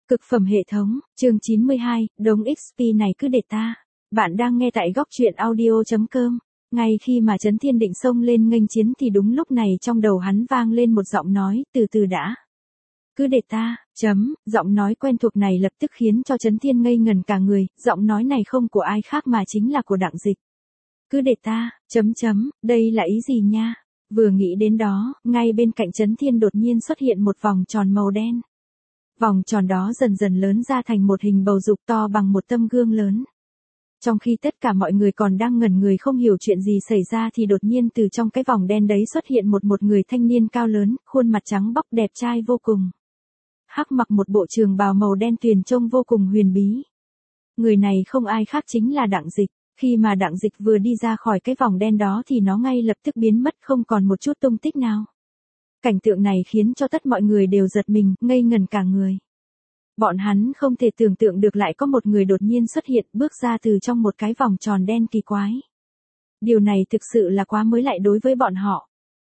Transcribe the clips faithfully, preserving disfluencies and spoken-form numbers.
Cực phẩm hệ thống, chương chín mươi hai, đống ích pê này cứ để ta. Bạn đang nghe tại góc truyện audio chấm com. Ngay khi mà Trấn Thiên định xông lên nghênh chiến thì đúng lúc này trong đầu hắn vang lên một giọng nói, từ từ đã. Cứ để ta, chấm, giọng nói quen thuộc này lập tức khiến cho Trấn Thiên ngây ngẩn cả người, giọng nói này không của ai khác mà chính là của Đặng Dịch. Cứ để ta, chấm chấm, đây là ý gì nha? Vừa nghĩ đến đó, ngay bên cạnh Trấn Thiên đột nhiên xuất hiện một vòng tròn màu đen. Vòng tròn đó dần dần lớn ra thành một hình bầu dục to bằng một tấm gương lớn. Trong khi tất cả mọi người còn đang ngẩn người không hiểu chuyện gì xảy ra thì đột nhiên từ trong cái vòng đen đấy xuất hiện một một người thanh niên cao lớn, khuôn mặt trắng bóc đẹp trai vô cùng. Hắc mặc một bộ trường bào màu đen tuyền trông vô cùng huyền bí. Người này không ai khác chính là Đặng Dịch. Khi mà Đặng Dịch vừa đi ra khỏi cái vòng đen đó thì nó ngay lập tức biến mất không còn một chút tung tích nào. Cảnh tượng này khiến cho tất mọi người đều giật mình, ngây ngẩn cả người. Bọn hắn không thể tưởng tượng được lại có một người đột nhiên xuất hiện bước ra từ trong một cái vòng tròn đen kỳ quái. Điều này thực sự là quá mới lạ đối với bọn họ.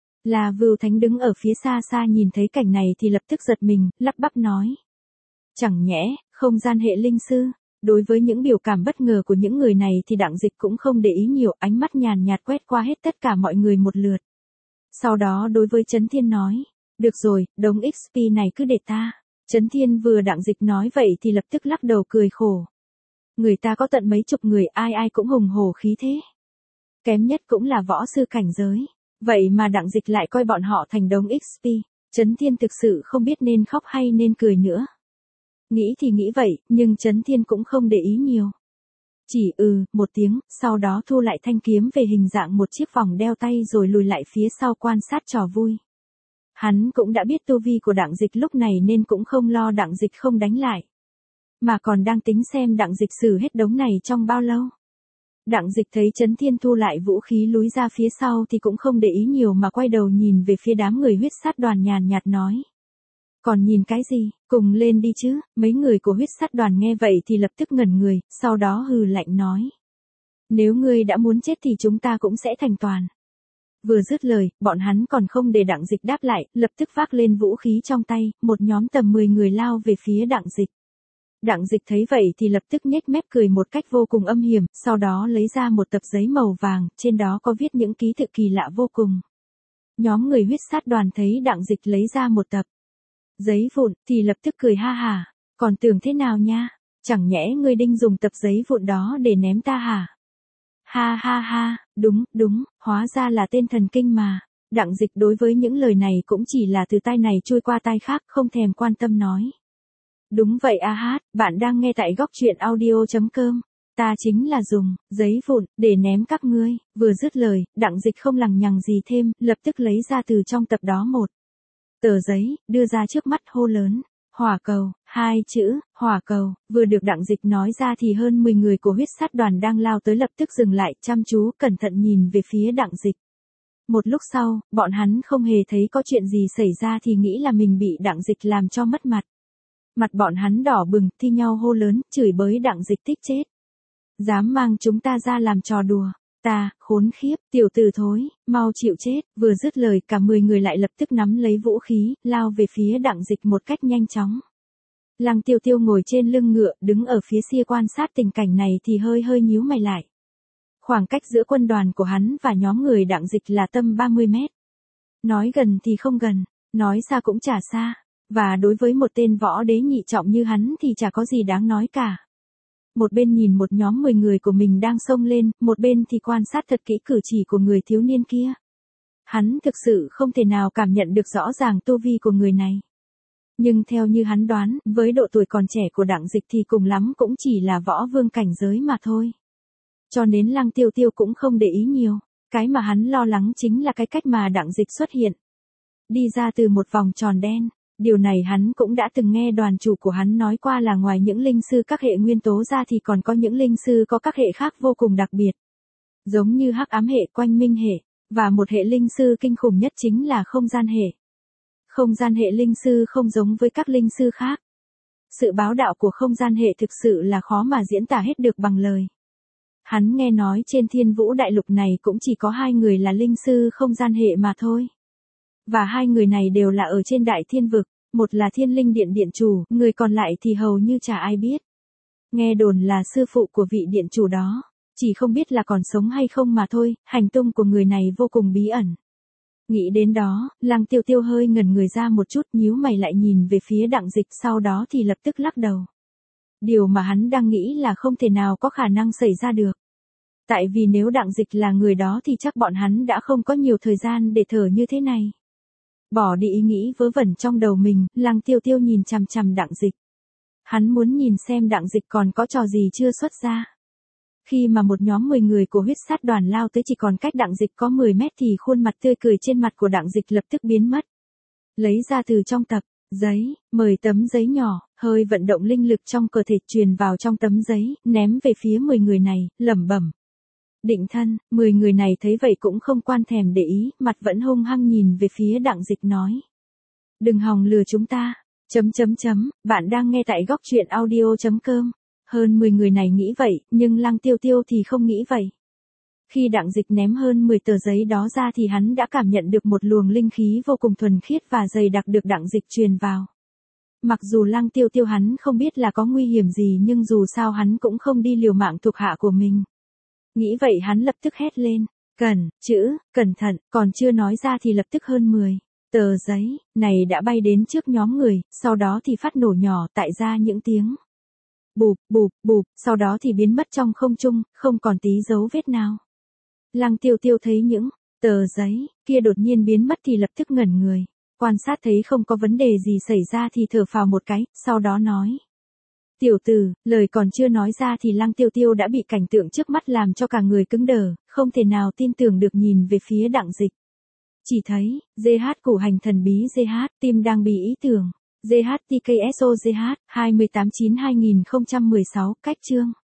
Là Vưu Thánh đứng ở phía xa xa nhìn thấy cảnh này thì lập tức giật mình, lắp bắp nói. Chẳng nhẽ, không gian hệ linh sư. Đối với những biểu cảm bất ngờ của những người này thì Đặng Dịch cũng không để ý nhiều, ánh mắt nhàn nhạt quét qua hết tất cả mọi người một lượt. Sau đó đối với Trấn Thiên nói, được rồi, đống ích pê này cứ để ta. Trấn Thiên vừa Đặng Dịch nói vậy thì lập tức lắc đầu cười khổ. Người ta có tận mấy chục người, ai ai cũng hùng hổ khí thế. Kém nhất cũng là võ sư cảnh giới. Vậy mà Đặng Dịch lại coi bọn họ thành đống ích pê. Trấn Thiên thực sự không biết nên khóc hay nên cười nữa. Nghĩ thì nghĩ vậy, nhưng Trấn Thiên cũng không để ý nhiều. Chỉ ừ, một tiếng, sau đó thu lại thanh kiếm về hình dạng một chiếc vòng đeo tay rồi lùi lại phía sau quan sát trò vui. Hắn cũng đã biết tu vi của Đặng Dịch lúc này nên cũng không lo Đặng Dịch không đánh lại. Mà còn đang tính xem Đặng Dịch xử hết đống này trong bao lâu. Đặng Dịch thấy Trấn Thiên thu lại vũ khí lùi ra phía sau thì cũng không để ý nhiều mà quay đầu nhìn về phía đám người huyết sát đoàn nhàn nhạt nói. Còn nhìn cái gì, cùng lên đi chứ, mấy người của huyết sát đoàn nghe vậy thì lập tức ngẩn người, sau đó hừ lạnh nói. Nếu ngươi đã muốn chết thì chúng ta cũng sẽ thành toàn. Vừa dứt lời, bọn hắn còn không để Đặng Dịch đáp lại, lập tức vác lên vũ khí trong tay, một nhóm tầm mười người lao về phía Đặng Dịch. Đặng Dịch thấy vậy thì lập tức nhếch mép cười một cách vô cùng âm hiểm, sau đó lấy ra một tập giấy màu vàng, trên đó có viết những ký tự kỳ lạ vô cùng. Nhóm người huyết sát đoàn thấy Đặng Dịch lấy ra một tập giấy vụn thì lập tức cười ha hả, còn tưởng thế nào nha, chẳng nhẽ ngươi định dùng tập giấy vụn đó để ném ta hả? Ha ha ha, đúng, đúng, hóa ra là tên thần kinh mà. Đặng Dịch đối với những lời này cũng chỉ là từ tai này trôi qua tai khác, không thèm quan tâm nói. Đúng vậy a hát, bạn đang nghe tại góc truyện audio chấm com. Ta chính là dùng giấy vụn để ném các ngươi. Vừa dứt lời, Đặng Dịch không lằng nhằng gì thêm, lập tức lấy ra từ trong tập đó một tờ giấy, đưa ra trước mắt hô lớn. Hỏa cầu, hai chữ, hỏa cầu, vừa được Đặng Dịch nói ra thì hơn mười người của huyết sát đoàn đang lao tới lập tức dừng lại, chăm chú, cẩn thận nhìn về phía Đặng Dịch. Một lúc sau, bọn hắn không hề thấy có chuyện gì xảy ra thì nghĩ là mình bị Đặng Dịch làm cho mất mặt. Mặt bọn hắn đỏ bừng, thi nhau hô lớn, chửi bới Đặng Dịch tích chết. Dám mang chúng ta ra làm trò đùa. Ta, khốn khiếp, tiểu tử thối, mau chịu chết, vừa dứt lời cả mười người lại lập tức nắm lấy vũ khí, lao về phía Đặng Dịch một cách nhanh chóng. Lăng Tiêu Tiêu ngồi trên lưng ngựa, đứng ở phía xa quan sát tình cảnh này thì hơi hơi nhíu mày lại. Khoảng cách giữa quân đoàn của hắn và nhóm người Đặng Dịch là tầm ba mươi mét. Nói gần thì không gần, nói xa cũng chả xa, và đối với một tên võ đế nhị trọng như hắn thì chả có gì đáng nói cả. Một bên nhìn một nhóm mười người của mình đang xông lên, một bên thì quan sát thật kỹ cử chỉ của người thiếu niên kia. Hắn thực sự không thể nào cảm nhận được rõ ràng tu vi của người này. Nhưng theo như hắn đoán, với độ tuổi còn trẻ của Đặng Dịch thì cùng lắm cũng chỉ là võ vương cảnh giới mà thôi. Cho nên Lăng Tiêu Tiêu cũng không để ý nhiều. Cái mà hắn lo lắng chính là cái cách mà Đặng Dịch xuất hiện. Đi ra từ một vòng tròn đen. Điều này hắn cũng đã từng nghe đoàn chủ của hắn nói qua là ngoài những linh sư các hệ nguyên tố ra thì còn có những linh sư có các hệ khác vô cùng đặc biệt. Giống như hắc ám hệ, quanh minh hệ, và một hệ linh sư kinh khủng nhất chính là không gian hệ. Không gian hệ linh sư không giống với các linh sư khác. Sự bá đạo của không gian hệ thực sự là khó mà diễn tả hết được bằng lời. Hắn nghe nói trên Thiên Vũ Đại Lục này cũng chỉ có hai người là linh sư không gian hệ mà thôi. Và hai người này đều là ở trên Đại Thiên Vực. một là Thiên Linh Điện điện chủ, người còn lại thì hầu như chả ai biết. Nghe đồn là sư phụ của vị điện chủ đó, chỉ không biết là còn sống hay không mà thôi, hành tung của người này vô cùng bí ẩn. Nghĩ đến đó, Lăng Tiêu Tiêu hơi ngẩn người ra một chút, nhíu mày lại nhìn về phía Đặng Dịch, sau đó thì lập tức lắc đầu. Điều mà hắn đang nghĩ là không thể nào có khả năng xảy ra được. Tại vì nếu Đặng Dịch là người đó thì chắc bọn hắn đã không có nhiều thời gian để thở như thế này. Bỏ đi ý nghĩ vớ vẩn trong đầu mình, Lăng Tiêu Tiêu nhìn chằm chằm Đặng Dịch. Hắn muốn nhìn xem Đặng Dịch còn có trò gì chưa xuất ra. Khi mà một nhóm mười người của huyết sát đoàn lao tới chỉ còn cách Đặng Dịch có mười mét thì khuôn mặt tươi cười trên mặt của Đặng Dịch lập tức biến mất. Lấy ra từ trong tập giấy, mười tấm giấy nhỏ, hơi vận động linh lực trong cơ thể truyền vào trong tấm giấy, ném về phía mười người này, lẩm bẩm. Định thân, mười người này thấy vậy cũng không quan thèm để ý, mặt vẫn hung hăng nhìn về phía Đặng Dịch nói. Đừng hòng lừa chúng ta, chấm chấm chấm, bạn đang nghe tại góc truyện audio chấm com. Hơn mười người này nghĩ vậy, nhưng Lăng Tiêu Tiêu thì không nghĩ vậy. Khi Đặng Dịch ném hơn mười tờ giấy đó ra thì hắn đã cảm nhận được một luồng linh khí vô cùng thuần khiết và dày đặc được Đặng Dịch truyền vào. Mặc dù Lăng Tiêu Tiêu hắn không biết là có nguy hiểm gì nhưng dù sao hắn cũng không đi liều mạng thuộc hạ của mình. Nghĩ vậy hắn lập tức hét lên, cẩn, chữ, cẩn thận, còn chưa nói ra thì lập tức hơn mười tờ giấy này đã bay đến trước nhóm người, sau đó thì phát nổ nhỏ tại ra những tiếng. Bụp, bụp, bụp, sau đó thì biến mất trong không trung, không còn tí dấu vết nào. Lăng Tiêu Tiêu thấy những tờ giấy kia đột nhiên biến mất thì lập tức ngẩn người, quan sát thấy không có vấn đề gì xảy ra thì thở phào một cái, sau đó nói. Tiểu tử, lời còn chưa nói ra thì Lăng Tiêu Tiêu đã bị cảnh tượng trước mắt làm cho cả người cứng đờ, không thể nào tin tưởng được nhìn về phía Đặng Dịch. Chỉ thấy, giê hát củ hành thần bí giê hát, tim đang bị ý tưởng. giê hát tê ca ét o giê hát, hai mươi tám chín hai nghìn không trăm mười sáu, cách chương.